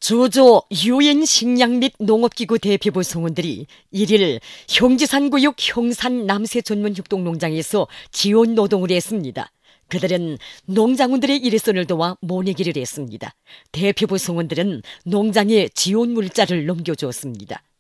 주조 유엔 식량 및 농업기구 대표부 성원들이 1일 형지산구역 형산 남새 전문 협동농장에서 지원 노동을 했습니다. 그들은 농장원들의 일손을 도와 모내기를 했습니다. 대표부 성원들은 농장에 지원 물자를 넘겨주었습니다.